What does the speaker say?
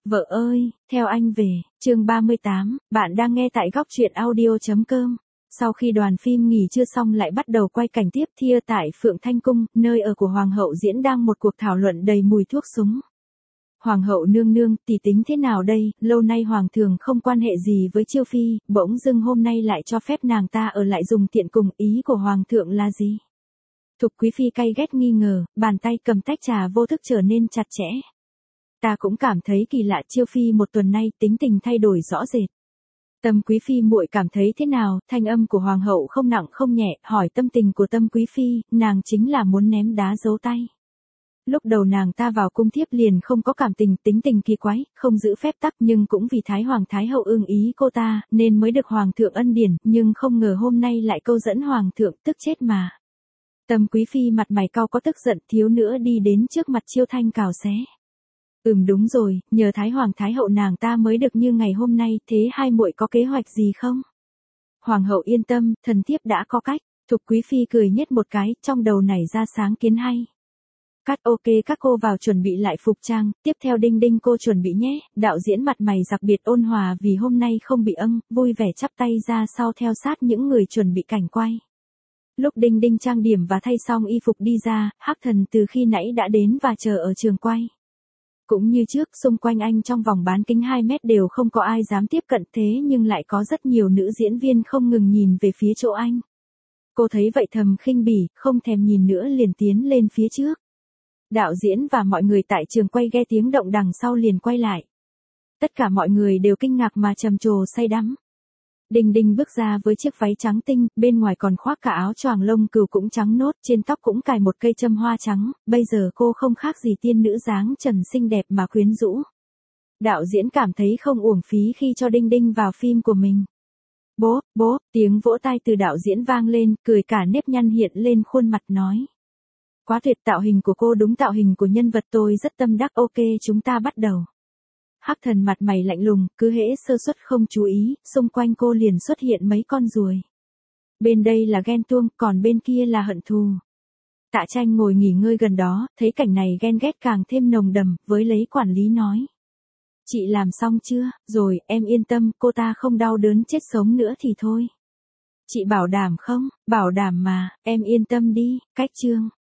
Vợ ơi, theo anh về, chương 38, bạn đang nghe tại góc truyện audio.com. Sau khi đoàn phim nghỉ trưa xong lại bắt đầu quay cảnh tiếp thia tại Phượng Thanh Cung, nơi ở của Hoàng hậu diễn đang một cuộc thảo luận đầy mùi thuốc súng. Hoàng hậu nương nương, tỷ tính thế nào đây, lâu nay Hoàng thượng không quan hệ gì với Chiêu Phi, bỗng dưng hôm nay lại cho phép nàng ta ở lại dùng tiện cùng, ý của Hoàng thượng là gì? Thục Quý Phi cay ghét nghi ngờ, bàn tay cầm tách trà vô thức trở nên chặt chẽ. Ta cũng cảm thấy kỳ lạ, Chiêu Phi một tuần nay tính tình thay đổi rõ rệt. Tâm Quý Phi muội cảm thấy thế nào? Thanh âm của Hoàng hậu không nặng không nhẹ, hỏi tâm tình của Tâm Quý Phi, nàng chính là muốn ném đá giấu tay. Lúc đầu nàng ta vào cung thiếp liền không có cảm tình, tính tình kỳ quái, không giữ phép tắc, nhưng cũng vì Thái Hoàng Thái hậu ưng ý cô ta, nên mới được Hoàng thượng ân điển, nhưng không ngờ hôm nay lại câu dẫn Hoàng thượng, tức chết mà. Tâm Quý Phi mặt mày cau có tức giận, thiếu nữa đi đến trước mặt Chiêu Thanh cào xé. Đúng rồi, nhờ Thái Hoàng Thái hậu nàng ta mới được như ngày hôm nay, thế hai muội có kế hoạch gì không? Hoàng hậu yên tâm, thần thiếp đã có cách. Thục Quý Phi cười nhếch một cái, trong đầu nảy ra sáng kiến hay. Cắt ok, các cô vào chuẩn bị lại phục trang, tiếp theo Đinh Đinh cô chuẩn bị nhé. Đạo diễn mặt mày đặc biệt ôn hòa vì hôm nay không bị vui vẻ chắp tay ra sau theo sát những người chuẩn bị cảnh quay. Lúc Đinh Đinh trang điểm và thay xong y phục đi ra, Hắc Thần từ khi nãy đã đến và chờ ở trường quay. Cũng như trước, xung quanh anh trong vòng bán kính 2 mét đều không có ai dám tiếp cận, thế nhưng lại có rất nhiều nữ diễn viên không ngừng nhìn về phía chỗ anh. Cô thấy vậy thầm khinh bỉ, không thèm nhìn nữa liền tiến lên phía trước. Đạo diễn và mọi người tại trường quay nghe tiếng động đằng sau liền quay lại. Tất cả mọi người đều kinh ngạc mà trầm trồ say đắm. Đinh Đinh bước ra với chiếc váy trắng tinh, bên ngoài còn khoác cả áo choàng lông cừu cũng trắng nốt, trên tóc cũng cài một cây châm hoa trắng, bây giờ cô không khác gì tiên nữ dáng trần xinh đẹp mà quyến rũ. Đạo diễn cảm thấy không uổng phí khi cho Đinh Đinh vào phim của mình. Bố, tiếng vỗ tay từ đạo diễn vang lên, cười cả nếp nhăn hiện lên khuôn mặt nói. Quá tuyệt, tạo hình của cô đúng tạo hình của nhân vật, tôi rất tâm đắc, ok chúng ta bắt đầu. Hắc Thần mặt mày lạnh lùng, cứ hễ sơ suất không chú ý, xung quanh cô liền xuất hiện mấy con ruồi. Bên đây là ghen tuông, còn bên kia là hận thù. Tạ Tranh ngồi nghỉ ngơi gần đó, thấy cảnh này ghen ghét càng thêm nồng đầm, với lấy quản lý nói. Chị làm xong chưa? Rồi, em yên tâm, cô ta không đau đớn chết sống nữa thì thôi. Chị bảo đảm không? Bảo đảm mà, em yên tâm đi. Cách chương